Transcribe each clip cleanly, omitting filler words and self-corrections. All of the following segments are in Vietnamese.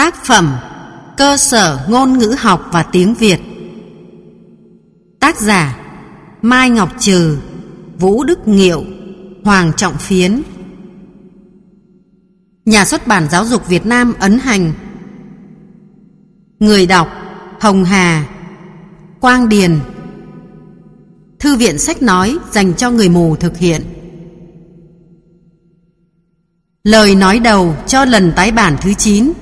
Tác phẩm Cơ sở ngôn ngữ học và tiếng Việt. Tác giả Mai Ngọc Trừ, Vũ Đức Nghiệu, Hoàng Trọng Phiến. Nhà xuất bản Giáo dục Việt Nam ấn hành. Người đọc Hồng Hà, Quang Điền. Thư viện sách nói dành cho người mù thực hiện. Lời nói đầu cho lần tái bản thứ 9.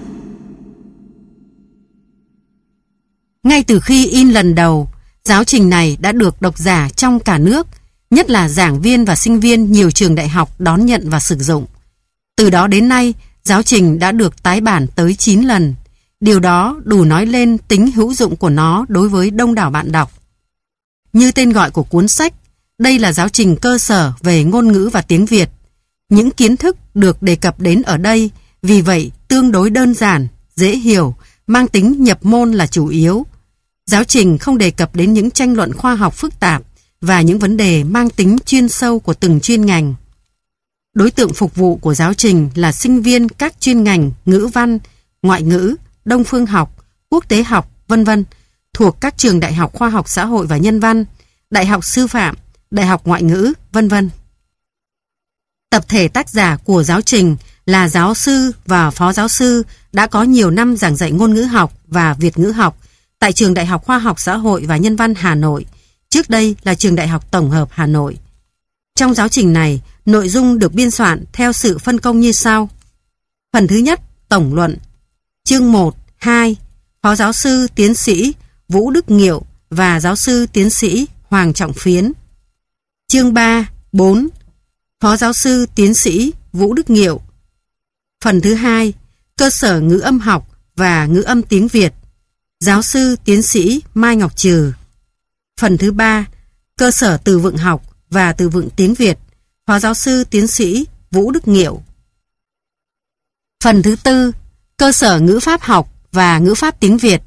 Ngay từ khi in lần đầu, giáo trình này đã được độc giả trong cả nước, nhất là giảng viên và sinh viên nhiều trường đại học đón nhận và sử dụng. Từ đó đến nay, giáo trình đã được tái bản tới 9 lần. Điều đó đủ nói lên tính hữu dụng của nó đối với đông đảo bạn đọc. Như tên gọi của cuốn sách, đây là giáo trình cơ sở về ngôn ngữ và tiếng Việt. Những kiến thức được đề cập đến ở đây vì vậy tương đối đơn giản, dễ hiểu, mang tính nhập môn là chủ yếu. Giáo trình không đề cập đến những tranh luận khoa học phức tạp và những vấn đề mang tính chuyên sâu của từng chuyên ngành. Đối tượng phục vụ của giáo trình là sinh viên các chuyên ngành ngữ văn, ngoại ngữ, đông phương học, quốc tế học, v.v. thuộc các trường đại học khoa học xã hội và nhân văn, đại học sư phạm, đại học ngoại ngữ, v.v. Tập thể tác giả của giáo trình là giáo sư và phó giáo sư đã có nhiều năm giảng dạy ngôn ngữ học và Việt ngữ học tại Trường Đại học Khoa học Xã hội và Nhân văn Hà Nội, trước đây là Trường Đại học Tổng hợp Hà Nội. Trong giáo trình này, nội dung được biên soạn theo sự phân công như sau. Phần thứ nhất, tổng luận. Chương 1, 2, phó giáo sư tiến sĩ Vũ Đức Nghiệu và giáo sư tiến sĩ Hoàng Trọng Phiến. Chương 3, 4, phó giáo sư tiến sĩ Vũ Đức Nghiệu. Phần thứ hai, cơ sở ngữ âm học và ngữ âm tiếng Việt, giáo sư tiến sĩ Mai Ngọc Trừ. Phần thứ ba, cơ sở từ vựng học và từ vựng tiếng Việt, phó giáo sư tiến sĩ Vũ Đức Nghiệu. Phần thứ tư, cơ sở ngữ pháp học và ngữ pháp tiếng Việt.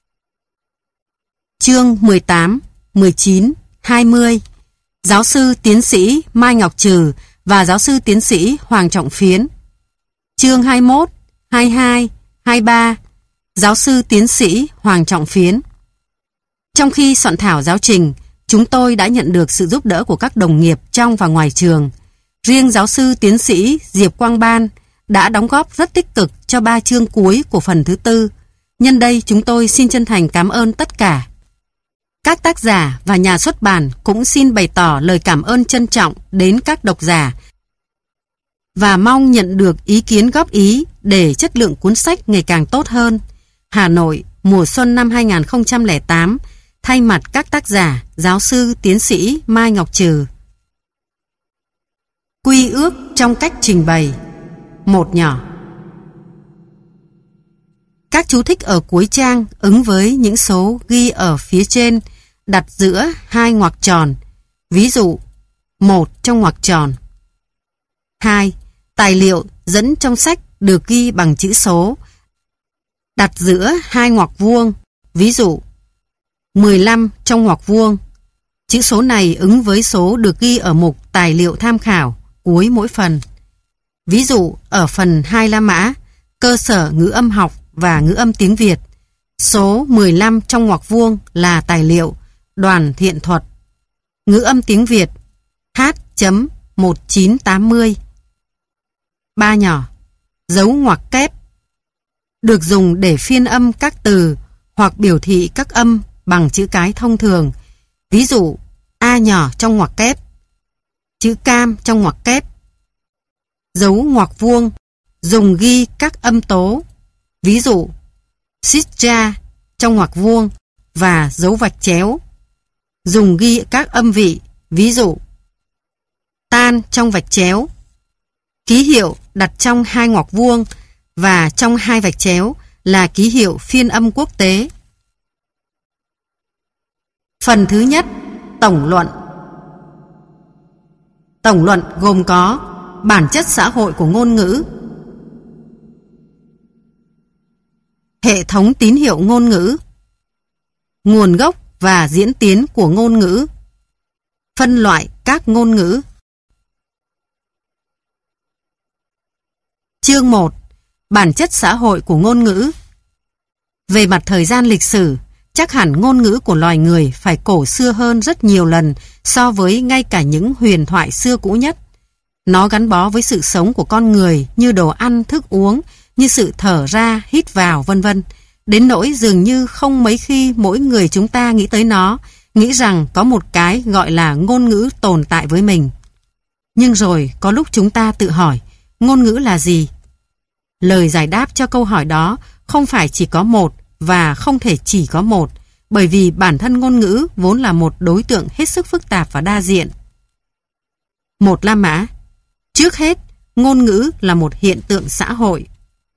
Chương 18, 19, 20, giáo sư tiến sĩ Mai Ngọc Trừ và giáo sư tiến sĩ Hoàng Trọng Phiến. Chương 21, 22, 23, giáo sư tiến sĩ Hoàng Trọng Phiến. Trong khi soạn thảo giáo trình, chúng tôi đã nhận được sự giúp đỡ của các đồng nghiệp trong và ngoài trường. Riêng giáo sư tiến sĩ Diệp Quang Ban đã đóng góp rất tích cực cho 3 chương cuối của phần thứ 4. Nhân đây chúng tôi xin chân thành cảm ơn tất cả. Các tác giả và nhà xuất bản cũng xin bày tỏ lời cảm ơn trân trọng đến các độc giả và mong nhận được ý kiến góp ý để chất lượng cuốn sách ngày càng tốt hơn. Hà Nội, mùa xuân năm 2008, thay mặt các tác giả, giáo sư tiến sĩ Mai Ngọc Trừ. Quy ước trong cách trình bày. Một nhỏ. Các chú thích ở cuối trang ứng với những số ghi ở phía trên, đặt giữa hai ngoặc tròn. Ví dụ, 1 trong ngoặc tròn. 2. Tài liệu dẫn trong sách được ghi bằng chữ số, đặt giữa hai ngoặc vuông. Ví dụ, 15 trong ngoặc vuông. Chữ số này ứng với số được ghi ở mục tài liệu tham khảo cuối mỗi phần. Ví dụ, ở phần 2 la mã, cơ sở ngữ âm học và ngữ âm tiếng Việt, số 15 trong ngoặc vuông là tài liệu Đoàn Thiện Thuật. Ngữ âm tiếng Việt H.1980. 3 nhỏ. Dấu ngoặc kép được dùng để phiên âm các từ hoặc biểu thị các âm bằng chữ cái thông thường. Ví dụ, A nhỏ trong ngoặc kép, chữ cam trong ngoặc kép. Dấu ngoặc vuông dùng ghi các âm tố. Ví dụ, sisra trong ngoặc vuông và dấu vạch chéo dùng ghi các âm vị. Ví dụ, tan trong vạch chéo. Ký hiệu đặt trong hai ngoặc vuông và trong hai vạch chéo là ký hiệu phiên âm quốc tế. Phần thứ nhất, tổng luận. Tổng luận gồm có bản chất xã hội của ngôn ngữ, hệ thống tín hiệu ngôn ngữ, nguồn gốc và diễn tiến của ngôn ngữ, phân loại các ngôn ngữ. Chương 1. Bản chất xã hội của ngôn ngữ Về mặt thời gian lịch sử, chắc hẳn ngôn ngữ của loài người phải cổ xưa hơn rất nhiều lần so với ngay cả những huyền thoại xưa cũ nhất. Nó gắn bó với sự sống của con người như đồ ăn, thức uống, như sự thở ra, hít vào, vân vân. Đến nỗi dường như không mấy khi mỗi người chúng ta nghĩ tới nó, nghĩ rằng có một cái gọi là ngôn ngữ tồn tại với mình. Nhưng rồi có lúc chúng ta tự hỏi, ngôn ngữ là gì? Lời giải đáp cho câu hỏi đó không phải chỉ có một và không thể chỉ có một, bởi vì bản thân ngôn ngữ vốn là một đối tượng hết sức phức tạp và đa diện. Một La Mã. Trước hết, ngôn ngữ là một hiện tượng xã hội.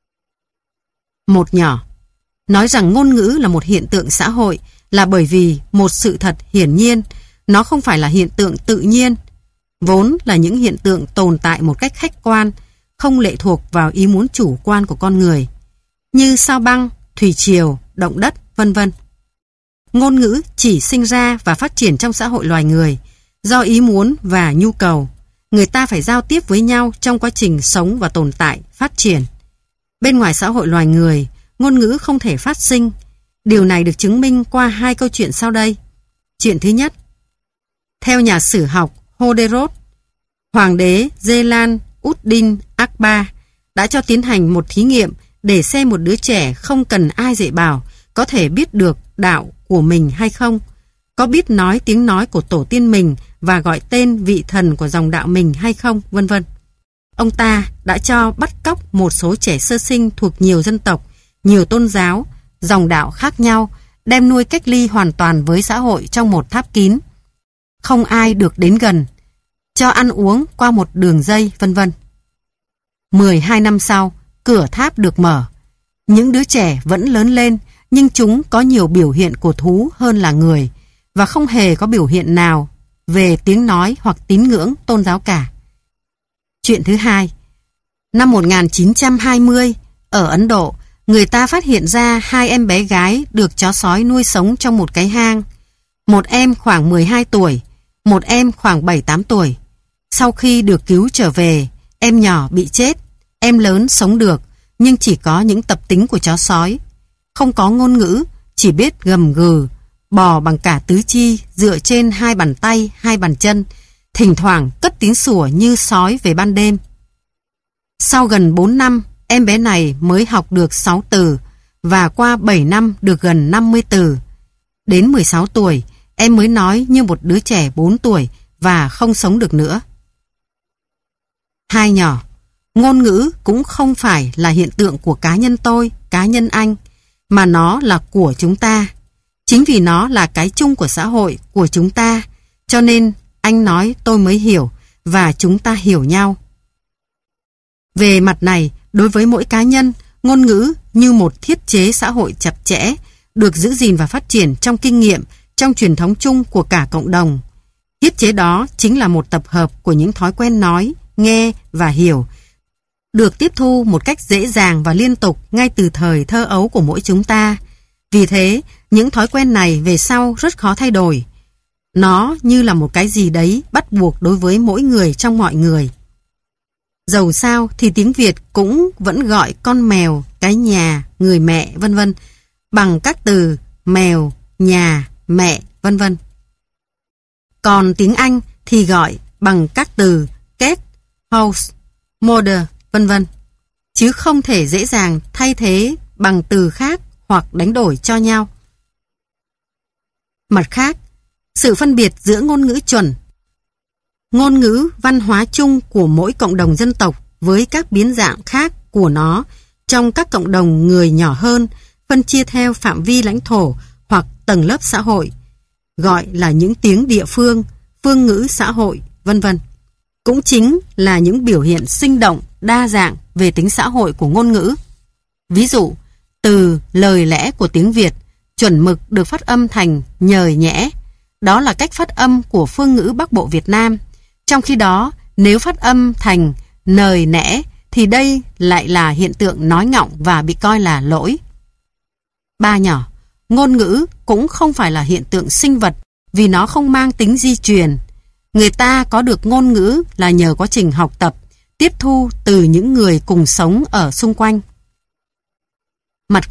Một Nhỏ. Nói rằng ngôn ngữ là một hiện tượng xã hội là bởi vì một sự thật hiển nhiên, nó không phải là hiện tượng tự nhiên, vốn là những hiện tượng tồn tại một cách khách quan, không lệ thuộc vào ý muốn chủ quan của con người, như sao băng, thủy triều, động đất, vân vân. Ngôn ngữ chỉ sinh ra và phát triển trong xã hội loài người, do ý muốn và nhu cầu. Người ta phải giao tiếp với nhau trong quá trình sống và tồn tại, phát triển. Bên ngoài xã hội loài người, ngôn ngữ không thể phát sinh. Điều này được chứng minh qua hai câu chuyện sau đây. Chuyện thứ nhất. Theo nhà sử học Hoderot, Hoàng đế Zelan Uddin Akbar đã cho tiến hành một thí nghiệm để xem một đứa trẻ không cần ai dạy bảo có thể biết được đạo của mình hay không, có biết nói tiếng nói của tổ tiên mình và gọi tên vị thần của dòng đạo mình hay không, vân vân. Ông ta đã cho bắt cóc một số trẻ sơ sinh thuộc nhiều dân tộc, nhiều tôn giáo, dòng đạo khác nhau, đem nuôi cách ly hoàn toàn với xã hội trong một tháp kín. Không ai được đến gần, cho ăn uống qua một đường dây, vân vân. 12 năm sau, cửa tháp được mở. Những đứa trẻ vẫn lớn lên, nhưng chúng có nhiều biểu hiện của thú hơn là người, và không hề có biểu hiện nào về tiếng nói hoặc tín ngưỡng tôn giáo cả. Chuyện thứ hai. Năm 1920, ở Ấn Độ, người ta phát hiện ra hai em bé gái được chó sói nuôi sống trong một cái hang. Một em khoảng 12 tuổi, một em khoảng 7-8 tuổi. Sau khi được cứu trở về, em nhỏ bị chết, em lớn sống được, nhưng chỉ có những tập tính của chó sói. Không có ngôn ngữ, chỉ biết gầm gừ, bò bằng cả tứ chi dựa trên hai bàn tay, hai bàn chân, thỉnh thoảng cất tiếng sủa như sói về ban đêm. Sau gần 4 năm, em bé này mới học được 6 từ và qua 7 năm được gần 50 từ. Đến 16 tuổi, em mới nói như một đứa trẻ 4 tuổi và không sống được nữa. Hai Nhỏ. Ngôn ngữ cũng không phải là hiện tượng của cá nhân tôi, cá nhân anh, mà nó là của chúng ta. Chính vì nó là cái chung của xã hội, của chúng ta, cho nên anh nói tôi mới hiểu và chúng ta hiểu nhau. Về mặt này, đối với mỗi cá nhân, ngôn ngữ như một thiết chế xã hội chặt chẽ, được giữ gìn và phát triển trong kinh nghiệm, trong truyền thống chung của cả cộng đồng. Thiết chế đó chính là một tập hợp của những thói quen nói, nghe và hiểu, được tiếp thu một cách dễ dàng và liên tục ngay từ thời thơ ấu của mỗi chúng ta. Vì thế, những thói quen này về sau rất khó thay đổi. Nó như là một cái gì đấy bắt buộc đối với mỗi người trong mọi người. Dầu sao thì tiếng Việt cũng vẫn gọi con mèo, cái nhà, người mẹ, vân vân bằng các từ mèo, nhà, mẹ, vân vân. Còn tiếng Anh thì gọi bằng các từ cat, house, mother, vân vân, chứ không thể dễ dàng thay thế bằng từ khác hoặc đánh đổi cho nhau. Mặt khác, sự phân biệt giữa ngôn ngữ chuẩn, ngôn ngữ văn hóa chung của mỗi cộng đồng dân tộc với các biến dạng khác của nó trong các cộng đồng người nhỏ hơn, phân chia theo phạm vi lãnh thổ hoặc tầng lớp xã hội, gọi là những tiếng địa phương, phương ngữ xã hội, vân vân, cũng chính là những biểu hiện sinh động, đa dạng về tính xã hội của ngôn ngữ. Ví dụ, từ lời lẽ của tiếng Việt chuẩn mực được phát âm thành nhời nhẽ, đó là cách phát âm của phương ngữ Bắc Bộ Việt Nam. Trong khi đó, nếu phát âm thành nời nẽ thì đây lại là hiện tượng nói ngọng và bị coi là lỗi. Ba Nhỏ. Ngôn ngữ cũng không phải là hiện tượng sinh vật vì nó không mang tính di truyền. Người ta có được ngôn ngữ là nhờ quá trình học tập, tiếp thu từ những người cùng sống ở xung quanh. Mặt khác,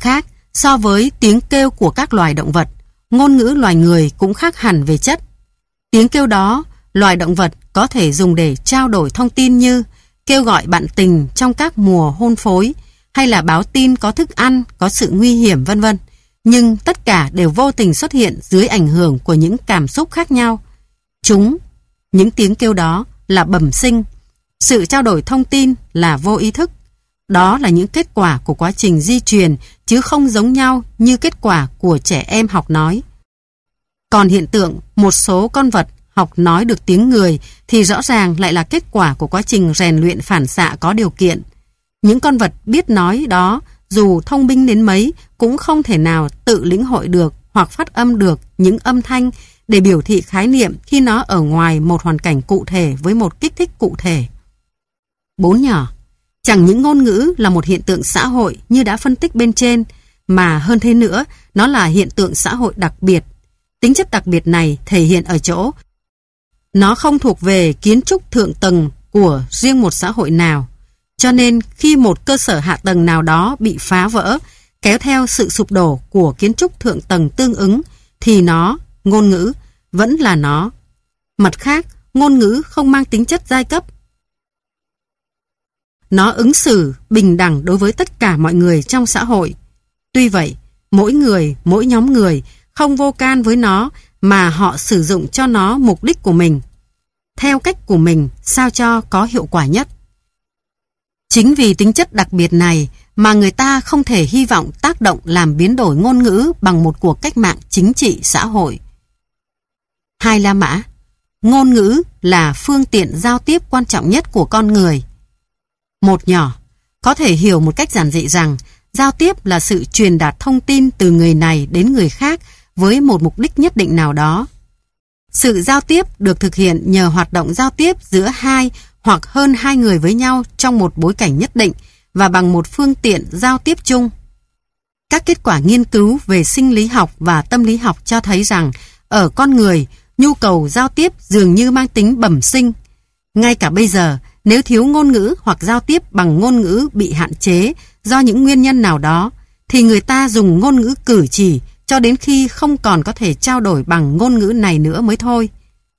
so với tiếng kêu của các loài động vật, ngôn ngữ loài người cũng khác hẳn về chất. Tiếng kêu đó, loài động vật có thể dùng để trao đổi thông tin như kêu gọi bạn tình trong các mùa hôn phối, hay là báo tin có thức ăn, có sự nguy hiểm vân vân. Nhưng tất cả đều vô tình xuất hiện dưới ảnh hưởng của những cảm xúc khác nhau. Những tiếng kêu đó là bẩm sinh. Sự trao đổi thông tin là vô ý thức. Đó là những kết quả của quá trình di truyền, chứ không giống nhau như kết quả của trẻ em học nói. Còn hiện tượng một số con vật học nói được tiếng người thì rõ ràng lại là kết quả của quá trình rèn luyện phản xạ có điều kiện. Những con vật biết nói đó, dù thông minh đến mấy, cũng không thể nào tự lĩnh hội được hoặc phát âm được những âm thanh để biểu thị khái niệm khi nó ở ngoài một hoàn cảnh cụ thể với một kích thích cụ thể. 4 nhỏ. Chẳng những ngôn ngữ là một hiện tượng xã hội như đã phân tích bên trên, mà hơn thế nữa, nó là hiện tượng xã hội đặc biệt. Tính chất đặc biệt này thể hiện ở chỗ nó không thuộc về kiến trúc thượng tầng của riêng một xã hội nào. Cho nên khi một cơ sở hạ tầng nào đó bị phá vỡ, kéo theo sự sụp đổ của kiến trúc thượng tầng tương ứng, thì ngôn ngữ, vẫn là nó. Mặt khác, ngôn ngữ không mang tính chất giai cấp. Nó ứng xử bình đẳng đối với tất cả mọi người trong xã hội. Tuy vậy, mỗi người, mỗi nhóm người không vô can với nó mà họ sử dụng cho nó mục đích của mình, theo cách của mình sao cho có hiệu quả nhất. Chính vì tính chất đặc biệt này mà người ta không thể hy vọng tác động làm biến đổi ngôn ngữ bằng một cuộc cách mạng chính trị xã hội. 2. La Mã. Ngôn ngữ là phương tiện giao tiếp quan trọng nhất của con người. 1 nhỏ. Có thể hiểu một cách giản dị rằng giao tiếp là sự truyền đạt thông tin từ người này đến người khác với một mục đích nhất định nào đó. Sự giao tiếp được thực hiện nhờ hoạt động giao tiếp giữa 2 hoặc hơn 2 người với nhau trong một bối cảnh nhất định và bằng một phương tiện giao tiếp chung. Các kết quả nghiên cứu về sinh lý học và tâm lý học cho thấy rằng ở con người, nhu cầu giao tiếp dường như mang tính bẩm sinh. Ngay cả bây giờ, nếu thiếu ngôn ngữ hoặc giao tiếp bằng ngôn ngữ bị hạn chế do những nguyên nhân nào đó, thì người ta dùng ngôn ngữ cử chỉ cho đến khi không còn có thể trao đổi bằng ngôn ngữ này nữa mới thôi.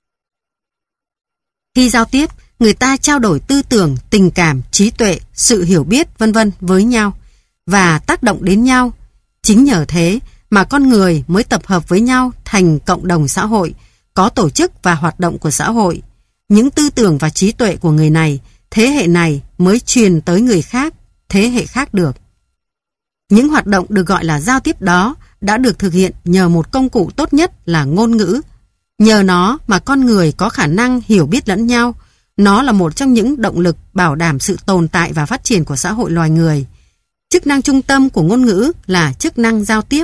Khi giao tiếp, người ta trao đổi tư tưởng, tình cảm, trí tuệ, sự hiểu biết vân vân với nhau và tác động đến nhau. Chính nhờ thế mà con người mới tập hợp với nhau thành cộng đồng xã hội, có tổ chức và hoạt động của xã hội. Những tư tưởng và trí tuệ của người này, thế hệ này mới truyền tới người khác, thế hệ khác được. Những hoạt động được gọi là giao tiếp đó đã được thực hiện nhờ một công cụ tốt nhất là ngôn ngữ. Nhờ nó mà con người có khả năng hiểu biết lẫn nhau. Nó là một trong những động lực bảo đảm sự tồn tại và phát triển của xã hội loài người. Chức năng trung tâm của ngôn ngữ là chức năng giao tiếp.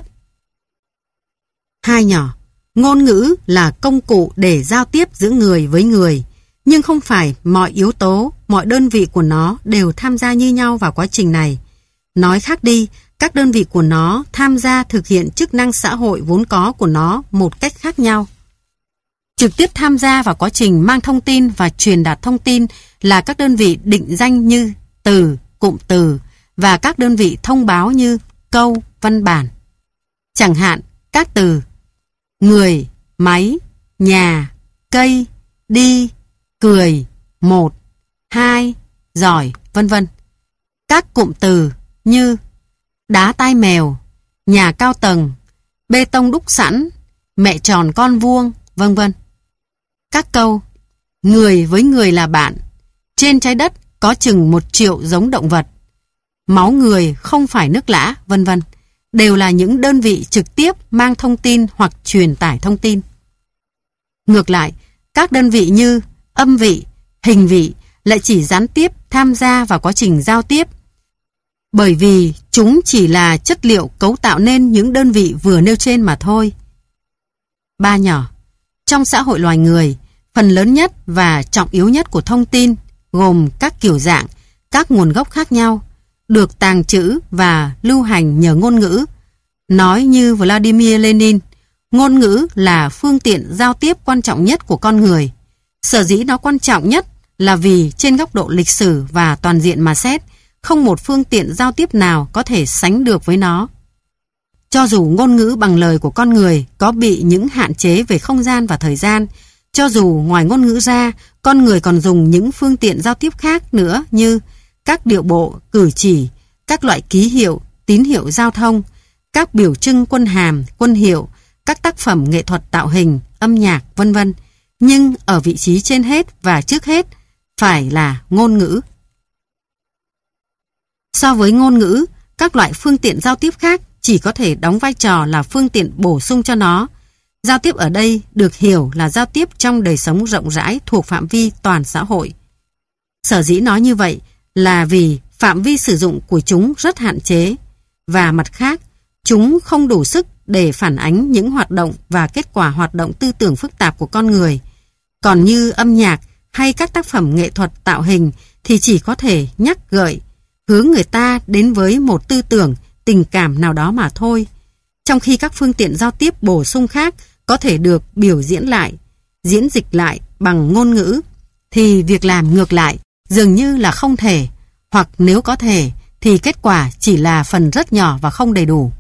2 nhỏ. Ngôn ngữ là công cụ để giao tiếp giữa người với người, nhưng không phải mọi yếu tố, mọi đơn vị của nó đều tham gia như nhau vào quá trình này. Nói khác đi, các đơn vị của nó tham gia thực hiện chức năng xã hội vốn có của nó một cách khác nhau. Trực tiếp tham gia vào quá trình mang thông tin và truyền đạt thông tin là các đơn vị định danh như từ, cụm từ và các đơn vị thông báo như câu, văn bản. Chẳng hạn, các từ người, máy, nhà, cây, đi, cười, 1, 2, giỏi, vân vân. Các cụm từ như đá tai mèo, nhà cao tầng, bê tông đúc sẵn, mẹ tròn con vuông, vân vân. Các câu người với người là bạn, trên trái đất có chừng 1 triệu giống động vật, máu người không phải nước lã, vân vân, đều là những đơn vị trực tiếp mang thông tin hoặc truyền tải thông tin. Ngược lại, các đơn vị như âm vị, hình vị lại chỉ gián tiếp tham gia vào quá trình giao tiếp, bởi vì chúng chỉ là chất liệu cấu tạo nên những đơn vị vừa nêu trên mà thôi. 3 nhỏ. Trong xã hội loài người, phần lớn nhất và trọng yếu nhất của thông tin gồm các kiểu dạng, các nguồn gốc khác nhau, được tàng trữ và lưu hành nhờ ngôn ngữ. Nói như Vladimir Lenin, ngôn ngữ là phương tiện giao tiếp quan trọng nhất của con người. Sở dĩ nó quan trọng nhất là vì trên góc độ lịch sử và toàn diện mà xét, không một phương tiện giao tiếp nào có thể sánh được với nó. Cho dù ngôn ngữ bằng lời của con người có bị những hạn chế về không gian và thời gian, cho dù ngoài ngôn ngữ ra, con người còn dùng những phương tiện giao tiếp khác nữa như các điệu bộ, cử chỉ, các loại ký hiệu, tín hiệu giao thông, các biểu trưng quân hàm, quân hiệu, các tác phẩm nghệ thuật tạo hình, âm nhạc, vân vân. Nhưng ở vị trí trên hết và trước hết phải là ngôn ngữ. So với ngôn ngữ, các loại phương tiện giao tiếp khác chỉ có thể đóng vai trò là phương tiện bổ sung cho nó. Giao tiếp ở đây được hiểu là giao tiếp trong đời sống rộng rãi thuộc phạm vi toàn xã hội. Sở dĩ nói như vậy là vì phạm vi sử dụng của chúng rất hạn chế, và mặt khác, chúng không đủ sức để phản ánh những hoạt động và kết quả hoạt động tư tưởng phức tạp của con người. Còn như âm nhạc hay các tác phẩm nghệ thuật tạo hình thì chỉ có thể nhắc gợi, hướng người ta đến với một tư tưởng, tình cảm nào đó mà thôi. Trong khi các phương tiện giao tiếp bổ sung khác có thể được biểu diễn lại, diễn dịch lại bằng ngôn ngữ, thì việc làm ngược lại dường như là không thể, hoặc nếu có thể thì kết quả chỉ là phần rất nhỏ và không đầy đủ.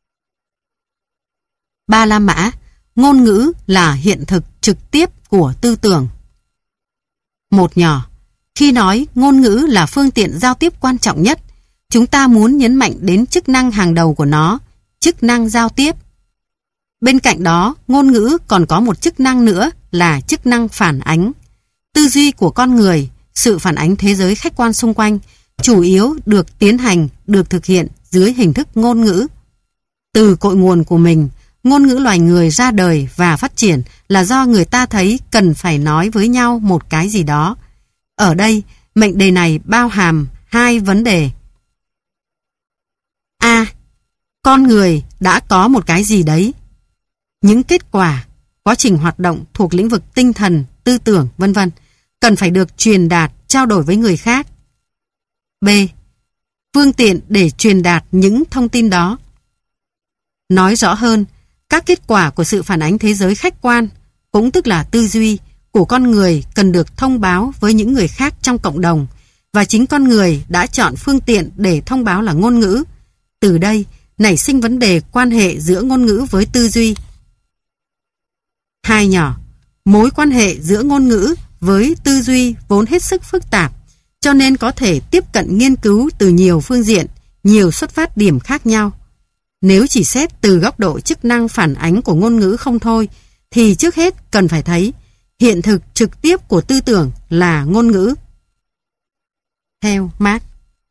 Ba La Mã, ngôn ngữ là hiện thực trực tiếp của tư tưởng. Một nhỏ, khi nói ngôn ngữ là phương tiện giao tiếp quan trọng nhất, chúng ta muốn nhấn mạnh đến chức năng hàng đầu của nó, chức năng giao tiếp. Bên cạnh đó, ngôn ngữ còn có một chức năng nữa là chức năng phản ánh. Tư duy của con người, sự phản ánh thế giới khách quan xung quanh, chủ yếu được tiến hành, được thực hiện dưới hình thức ngôn ngữ. Từ cội nguồn của mình, ngôn ngữ loài người ra đời và phát triển là do người ta thấy cần phải nói với nhau một cái gì đó. Ở đây, mệnh đề này bao hàm hai vấn đề. A. Con người đã có một cái gì đấy. Những kết quả, quá trình hoạt động thuộc lĩnh vực tinh thần, tư tưởng, vân vân, cần phải được truyền đạt, trao đổi với người khác. B. Phương tiện để truyền đạt những thông tin đó. Nói rõ hơn, các kết quả của sự phản ánh thế giới khách quan, cũng tức là tư duy của con người cần được thông báo với những người khác trong cộng đồng, và chính con người đã chọn phương tiện để thông báo là ngôn ngữ. Từ đây, nảy sinh vấn đề quan hệ giữa ngôn ngữ với tư duy. Hai nhỏ, mối quan hệ giữa ngôn ngữ với tư duy vốn hết sức phức tạp, cho nên có thể tiếp cận nghiên cứu từ nhiều phương diện, nhiều xuất phát điểm khác nhau. Nếu chỉ xét từ góc độ chức năng phản ánh của ngôn ngữ không thôi, thì trước hết cần phải thấy hiện thực trực tiếp của tư tưởng là ngôn ngữ. Theo Marx.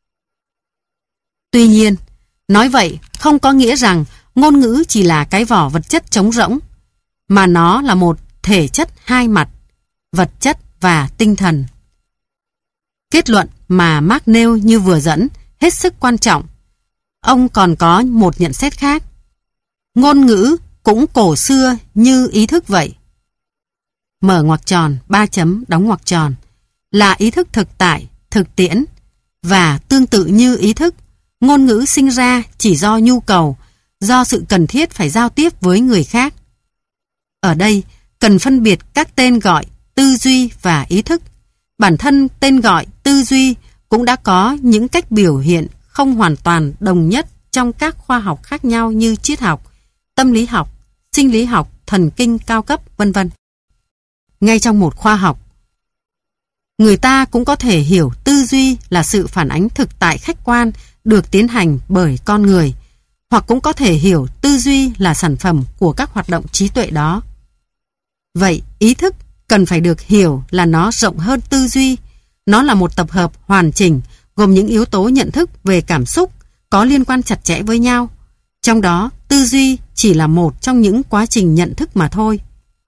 Tuy nhiên, nói vậy không có nghĩa rằng ngôn ngữ chỉ là cái vỏ vật chất trống rỗng, mà nó là một thể chất hai mặt, vật chất và tinh thần. Kết luận mà Marx nêu như vừa dẫn hết sức quan trọng. Ông còn có một nhận xét khác. Ngôn ngữ cũng cổ xưa như ý thức vậy. Mở ngoặc tròn, 3 chấm, đóng ngoặc tròn. Là ý thức thực tại, thực tiễn. Và tương tự như ý thức, ngôn ngữ sinh ra chỉ do nhu cầu, do sự cần thiết phải giao tiếp với người khác. Ở đây, cần phân biệt các tên gọi tư duy và ý thức. Bản thân tên gọi tư duy cũng đã có những cách biểu hiện không hoàn toàn đồng nhất trong các khoa học khác nhau như triết học, tâm lý học, sinh lý học, thần kinh cao cấp, vân vân. Ngay trong một khoa học, người ta cũng có thể hiểu tư duy là sự phản ánh thực tại khách quan được tiến hành bởi con người, hoặc cũng có thể hiểu tư duy là sản phẩm của các hoạt động trí tuệ đó. Vậy, ý thức cần phải được hiểu là nó rộng hơn tư duy. Nó là một tập hợp hoàn chỉnh gồm những yếu tố nhận thức về cảm xúc có liên quan chặt chẽ với nhau. Trong đó, tư duy chỉ là một trong những quá trình nhận thức mà thôi.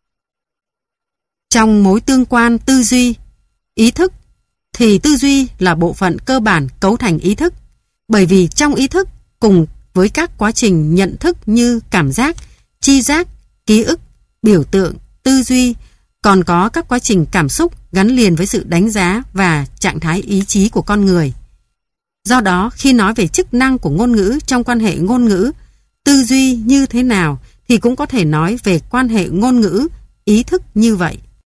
Trong mối tương quan tư duy, ý thức, thì tư duy là bộ phận cơ bản cấu thành ý thức. Bởi vì trong ý thức, cùng với các quá trình nhận thức như cảm giác, tri giác, ký ức, biểu tượng, tư duy, còn có các quá trình cảm xúc gắn liền với sự đánh giá và trạng thái ý chí của con người. Do đó, khi nói về chức năng của ngôn ngữ trong quan hệ ngôn ngữ, tư duy như thế nào thì cũng có thể nói về quan hệ ngôn ngữ, ý thức như vậy.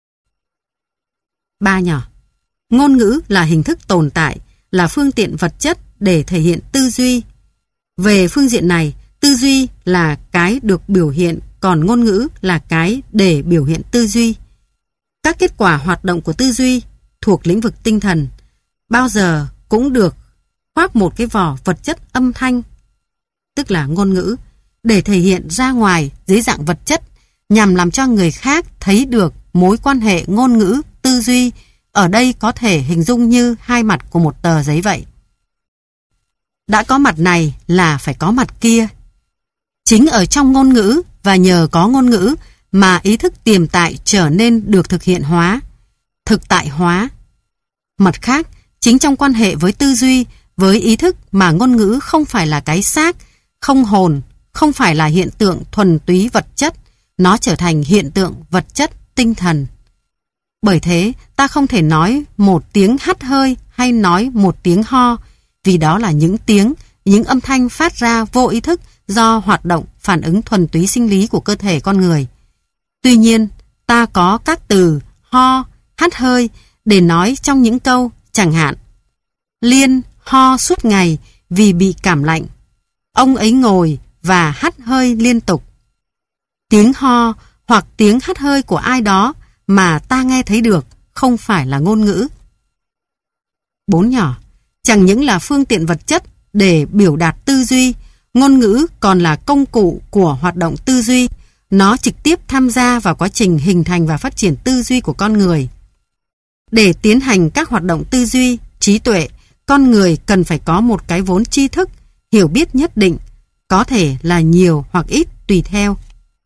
3 nhỏ. Ngôn ngữ là hình thức tồn tại, là phương tiện vật chất để thể hiện tư duy. Về phương diện này, Tư duy là cái được biểu hiện, còn ngôn ngữ là cái để biểu hiện tư duy. Các kết quả hoạt động của tư duy thuộc lĩnh vực tinh thần bao giờ cũng được khoác một cái vỏ vật chất âm thanh, tức là ngôn ngữ, để thể hiện ra ngoài dưới dạng vật chất, nhằm làm cho người khác thấy được mối quan hệ ngôn ngữ, tư duy, ở đây có thể hình dung như hai mặt của một tờ giấy vậy. Đã có mặt này là phải có mặt kia. Chính ở trong ngôn ngữ và nhờ có ngôn ngữ mà ý thức tiềm tại trở nên được thực hiện hóa, thực tại hóa. Mặt khác, chính trong quan hệ với tư duy, với ý thức mà ngôn ngữ không phải là cái xác, không hồn, không phải là hiện tượng thuần túy vật chất, nó trở thành hiện tượng vật chất tinh thần. Bởi thế, ta không thể nói một tiếng hắt hơi hay nói một tiếng ho, vì đó là những tiếng, những âm thanh phát ra vô ý thức do hoạt động phản ứng thuần túy sinh lý của cơ thể con người. Tuy nhiên, ta có các từ ho, hắt hơi để nói trong những câu, chẳng hạn: Liên ho suốt ngày vì bị cảm lạnh. Ông ấy ngồi và hắt hơi liên tục. Tiếng ho hoặc tiếng hắt hơi của ai đó mà ta nghe thấy được không phải là ngôn ngữ. 4 nhỏ, chẳng những là phương tiện vật chất để biểu đạt tư duy, ngôn ngữ còn là công cụ của hoạt động tư duy. Nó trực tiếp tham gia vào quá trình hình thành và phát triển tư duy của con người. Để tiến hành các hoạt động tư duy, trí tuệ, con người cần phải có một cái vốn tri thức, hiểu biết nhất định, có thể là nhiều hoặc ít tùy theo.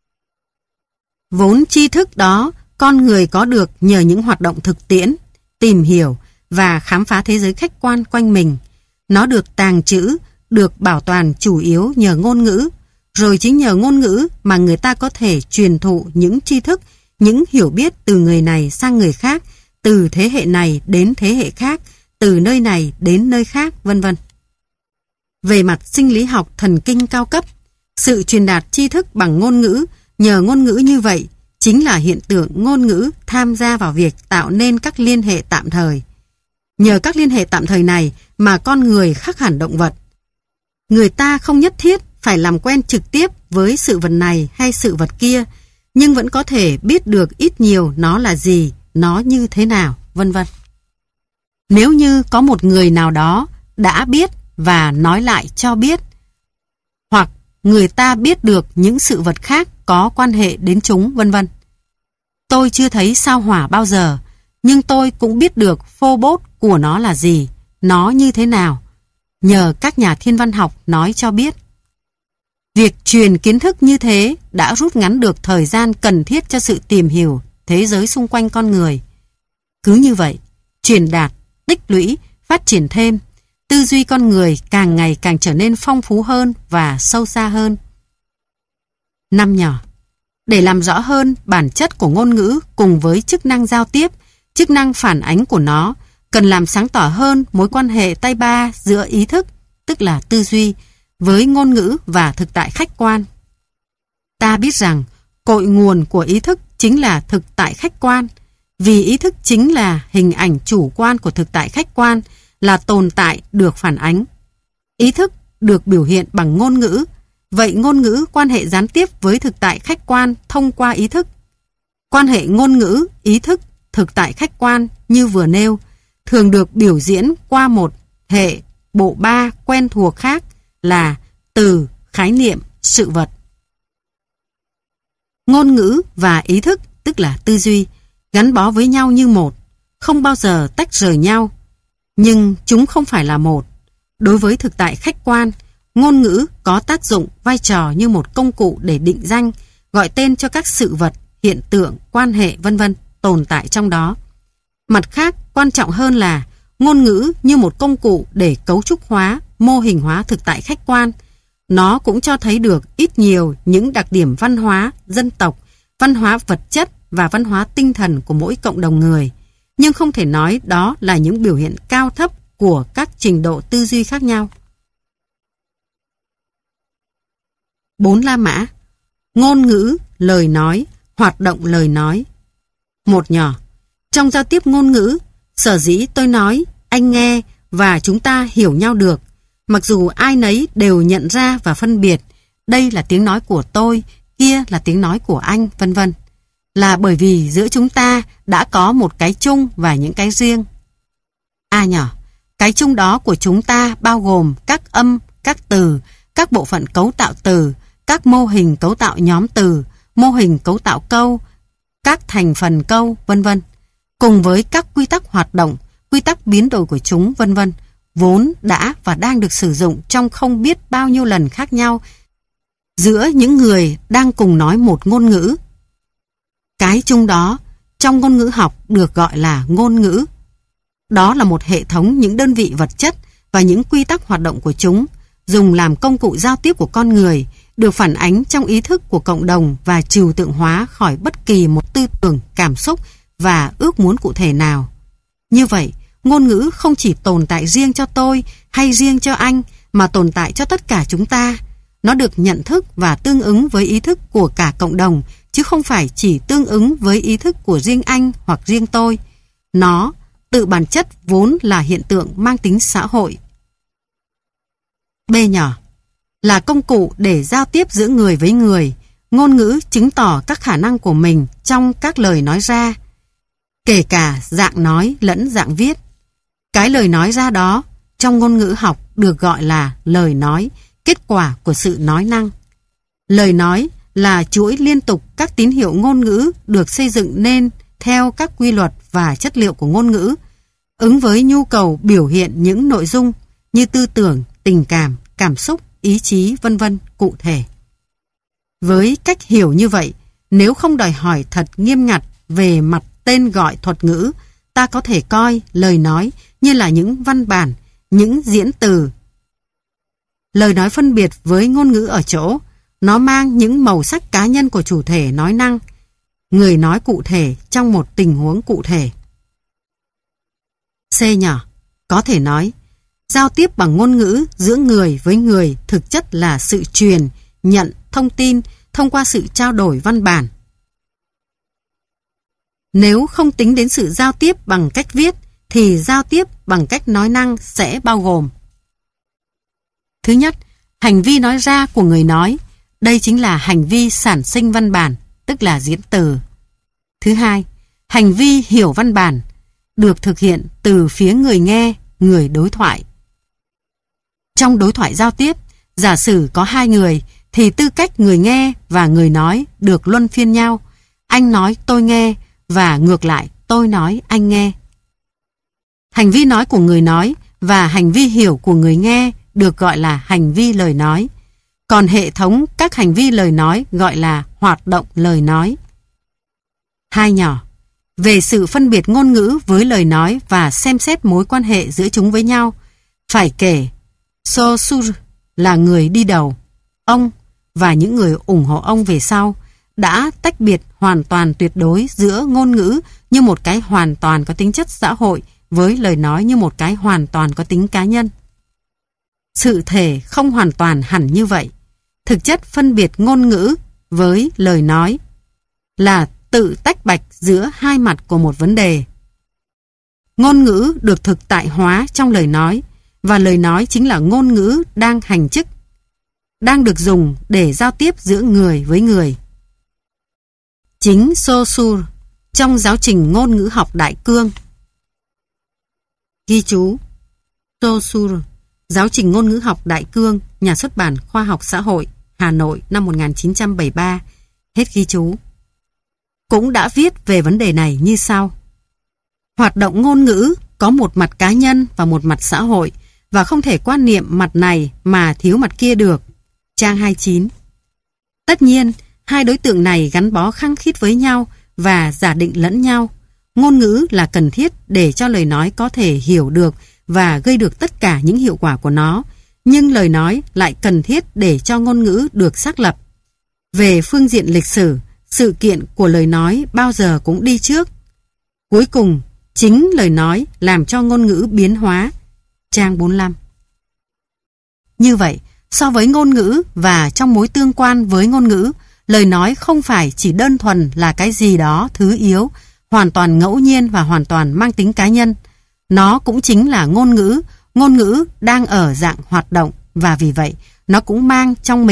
Vốn tri thức đó con người có được nhờ những hoạt động thực tiễn, tìm hiểu và khám phá thế giới khách quan quanh mình. Nó được tàng trữ, được bảo toàn chủ yếu nhờ ngôn ngữ, rồi chính nhờ ngôn ngữ mà người ta có thể truyền thụ những tri thức, những hiểu biết từ người này sang người khác, từ thế hệ này đến thế hệ khác, từ nơi này đến nơi khác, vân vân. Về mặt sinh lý học thần kinh cao cấp, sự truyền đạt tri thức bằng ngôn ngữ, nhờ ngôn ngữ như vậy, chính là hiện tượng ngôn ngữ tham gia vào việc tạo nên các liên hệ tạm thời. Nhờ các liên hệ tạm thời này mà con người khác hẳn động vật. Người ta không nhất thiết phải làm quen trực tiếp với sự vật này hay sự vật kia, nhưng vẫn có thể biết được ít nhiều nó là gì, nó như thế nào, vân vân. Nếu như có một người nào đó đã biết và nói lại cho biết, hoặc người ta biết được những sự vật khác có quan hệ đến chúng, vân vân. Tôi chưa thấy sao hỏa bao giờ, nhưng tôi cũng biết được phô bốt của nó là gì, nó như thế nào, nhờ các nhà thiên văn học nói cho biết. Việc truyền kiến thức như thế đã rút ngắn được thời gian cần thiết cho sự tìm hiểu thế giới xung quanh con người. Cứ như vậy, truyền đạt, tích lũy, phát triển thêm, tư duy con người càng ngày càng trở nên phong phú hơn và sâu xa hơn. 5 nhỏ, để làm rõ hơn bản chất của ngôn ngữ cùng với chức năng giao tiếp, chức năng phản ánh của nó, cần làm sáng tỏ hơn mối quan hệ tay ba giữa ý thức, tức là tư duy, với ngôn ngữ và thực tại khách quan. Ta biết rằng cội nguồn của ý thức chính là thực tại khách quan, vì ý thức chính là hình ảnh chủ quan của thực tại khách quan, là tồn tại được phản ánh. Ý thức được biểu hiện bằng ngôn ngữ, vậy ngôn ngữ quan hệ gián tiếp với thực tại khách quan thông qua ý thức. Quan hệ ngôn ngữ, ý thức, thực tại khách quan như vừa nêu, thường được biểu diễn qua một hệ bộ ba quen thuộc khác là từ, khái niệm, sự vật. Ngôn ngữ và ý thức, tức là tư duy, gắn bó với nhau như một, không bao giờ tách rời nhau. Nhưng chúng không phải là một. Đối với thực tại khách quan, ngôn ngữ có tác dụng vai trò như một công cụ để định danh, gọi tên cho các sự vật, hiện tượng, quan hệ vân vân tồn tại trong đó. Mặt khác, quan trọng hơn là ngôn ngữ như một công cụ để cấu trúc hóa, mô hình hóa thực tại khách quan. Nó cũng cho thấy được ít nhiều những đặc điểm văn hóa, dân tộc, văn hóa vật chất và văn hóa tinh thần của mỗi cộng đồng người. Nhưng không thể nói đó là những biểu hiện cao thấp của các trình độ tư duy khác nhau. 4 La Mã. Ngôn ngữ, lời nói, hoạt động lời nói. 1 nhỏ. Trong giao tiếp ngôn ngữ, sở dĩ tôi nói, anh nghe và chúng ta hiểu nhau được, mặc dù ai nấy đều nhận ra và phân biệt, đây là tiếng nói của tôi, kia là tiếng nói của anh, vân vân. Là bởi vì giữa chúng ta đã có một cái chung và những cái riêng. A nhỏ, cái chung đó của chúng ta bao gồm các âm, các từ, các bộ phận cấu tạo từ, các mô hình cấu tạo nhóm từ, mô hình cấu tạo câu, các thành phần câu, vân vân, cùng với các quy tắc hoạt động, quy tắc biến đổi của chúng, vân vân, vốn đã và đang được sử dụng trong không biết bao nhiêu lần khác nhau giữa những người đang cùng nói một ngôn ngữ. Cái chung đó trong ngôn ngữ học được gọi là ngôn ngữ. Đó là một hệ thống những đơn vị vật chất và những quy tắc hoạt động của chúng, dùng làm công cụ giao tiếp của con người, được phản ánh trong ý thức của cộng đồng và trừu tượng hóa khỏi bất kỳ một tư tưởng, cảm xúc và ước muốn cụ thể nào. Như vậy, ngôn ngữ không chỉ tồn tại riêng cho tôi hay riêng cho anh, mà tồn tại cho tất cả chúng ta. Nó được nhận thức và tương ứng với ý thức của cả cộng đồng, chứ không phải chỉ tương ứng với ý thức của riêng anh hoặc riêng tôi. Nó, tự bản chất vốn là hiện tượng mang tính xã hội. B nhỏ, là công cụ để giao tiếp giữa người với người. Ngôn ngữ chứng tỏ các khả năng của mình trong các lời nói ra, kể cả dạng nói lẫn dạng viết. Cái lời nói ra đó, trong ngôn ngữ học được gọi là lời nói, kết quả của sự nói năng. Lời nói là chuỗi liên tục các tín hiệu ngôn ngữ được xây dựng nên theo các quy luật và chất liệu của ngôn ngữ, ứng với nhu cầu biểu hiện những nội dung như tư tưởng, tình cảm, cảm xúc, ý chí, vân vân cụ thể. Với cách hiểu như vậy, nếu không đòi hỏi thật nghiêm ngặt về mặt tên gọi thuật ngữ, ta có thể coi lời nói như là những văn bản, những diễn từ. Lời nói phân biệt với ngôn ngữ ở chỗ, nó mang những màu sắc cá nhân của chủ thể nói năng, người nói cụ thể trong một tình huống cụ thể. C nhỏ, có thể nói, giao tiếp bằng ngôn ngữ giữa người với người thực chất là sự truyền, nhận thông tin thông qua sự trao đổi văn bản. Nếu không tính đến sự giao tiếp bằng cách viết, thì giao tiếp bằng cách nói năng sẽ bao gồm: thứ nhất, hành vi nói ra của người nói. Đây chính là hành vi sản sinh văn bản, tức là diễn từ. Thứ hai, hành vi hiểu văn bản, được thực hiện từ phía người nghe, người đối thoại. Trong đối thoại giao tiếp, giả sử có hai người, thì tư cách người nghe và người nói được luân phiên nhau. Anh nói tôi nghe, và ngược lại tôi nói anh nghe. Hành vi nói của người nói và hành vi hiểu của người nghe được gọi là hành vi lời nói. Còn hệ thống các hành vi lời nói gọi là hoạt động lời nói. Hai nhỏ, về sự phân biệt ngôn ngữ với lời nói và xem xét mối quan hệ giữa chúng với nhau, phải kể Saussure là người đi đầu, ông và những người ủng hộ ông về sau đã tách biệt hoàn toàn tuyệt đối giữa ngôn ngữ như một cái hoàn toàn có tính chất xã hội với lời nói như một cái hoàn toàn có tính cá nhân. Sự thể không hoàn toàn hẳn như vậy. Thực chất phân biệt ngôn ngữ với lời nói là tự tách bạch giữa hai mặt của một vấn đề. Ngôn ngữ được thực tại hóa trong lời nói, và lời nói chính là ngôn ngữ đang hành chức, đang được dùng để giao tiếp giữa người với người. Chính Saussure trong giáo trình ngôn ngữ học Đại Cương. Ghi chú: Saussure, giáo trình ngôn ngữ học Đại Cương, nhà xuất bản Khoa học Xã hội, Hà Nội năm 1973. Hết ghi chú. Cũng đã viết về vấn đề này như sau: hoạt động ngôn ngữ có một mặt cá nhân và một mặt xã hội, và không thể quan niệm mặt này mà thiếu mặt kia được. Trang 29. Tất nhiên, hai đối tượng này gắn bó khăng khít với nhau và giả định lẫn nhau. Ngôn ngữ là cần thiết để cho lời nói có thể hiểu được và gây được tất cả những hiệu quả của nó, nhưng lời nói lại cần thiết để cho ngôn ngữ được xác lập. Về phương diện lịch sử, sự kiện của lời nói bao giờ cũng đi trước. Cuối cùng, chính lời nói làm cho ngôn ngữ biến hóa. Trang 45. Như vậy, so với ngôn ngữ và trong mối tương quan với ngôn ngữ, lời nói không phải chỉ đơn thuần là cái gì đó thứ yếu, hoàn toàn ngẫu nhiên và hoàn toàn mang tính cá nhân. Nó cũng chính là ngôn ngữ đang ở dạng hoạt động, và vì vậy, nó cũng mang trong mình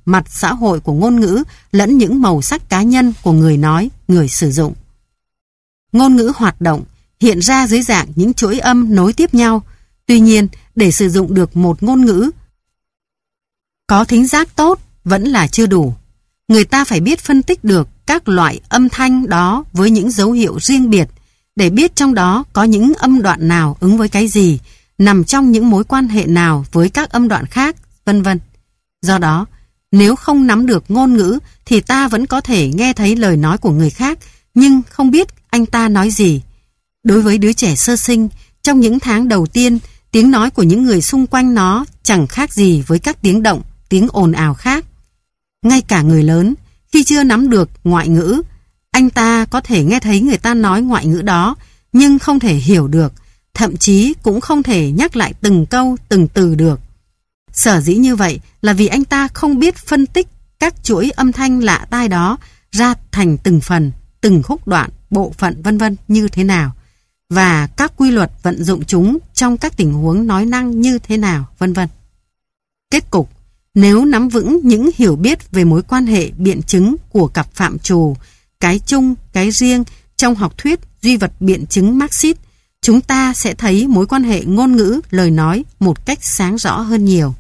mặt xã hội của ngôn ngữ lẫn những màu sắc cá nhân của người nói, người sử dụng. Ngôn ngữ hoạt động hiện ra dưới dạng những chuỗi âm nối tiếp nhau. Tuy nhiên, để sử dụng được một ngôn ngữ có thính giác tốt vẫn là chưa đủ. Người ta phải biết phân tích được các loại âm thanh đó với những dấu hiệu riêng biệt, để biết trong đó có những âm đoạn nào ứng với cái gì, nằm trong những mối quan hệ nào với các âm đoạn khác, vân vân. Do đó, nếu không nắm được ngôn ngữ thì ta vẫn có thể nghe thấy lời nói của người khác, nhưng không biết anh ta nói gì. Đối với đứa trẻ sơ sinh, trong những tháng đầu tiên, tiếng nói của những người xung quanh nó chẳng khác gì với các tiếng động, tiếng ồn ào khác. Ngay cả người lớn, khi chưa nắm được ngoại ngữ, anh ta có thể nghe thấy người ta nói ngoại ngữ đó, nhưng không thể hiểu được, thậm chí cũng không thể nhắc lại từng câu, từng từ được. Sở dĩ như vậy là vì anh ta không biết phân tích các chuỗi âm thanh lạ tai đó ra thành từng phần, từng khúc đoạn, bộ phận vân vân như thế nào, và các quy luật vận dụng chúng trong các tình huống nói năng như thế nào, vân vân. Kết cục, nếu nắm vững những hiểu biết về mối quan hệ biện chứng của cặp phạm trù, cái chung, cái riêng trong học thuyết duy vật biện chứng Marxist, chúng ta sẽ thấy mối quan hệ ngôn ngữ, lời nói một cách sáng rõ hơn nhiều.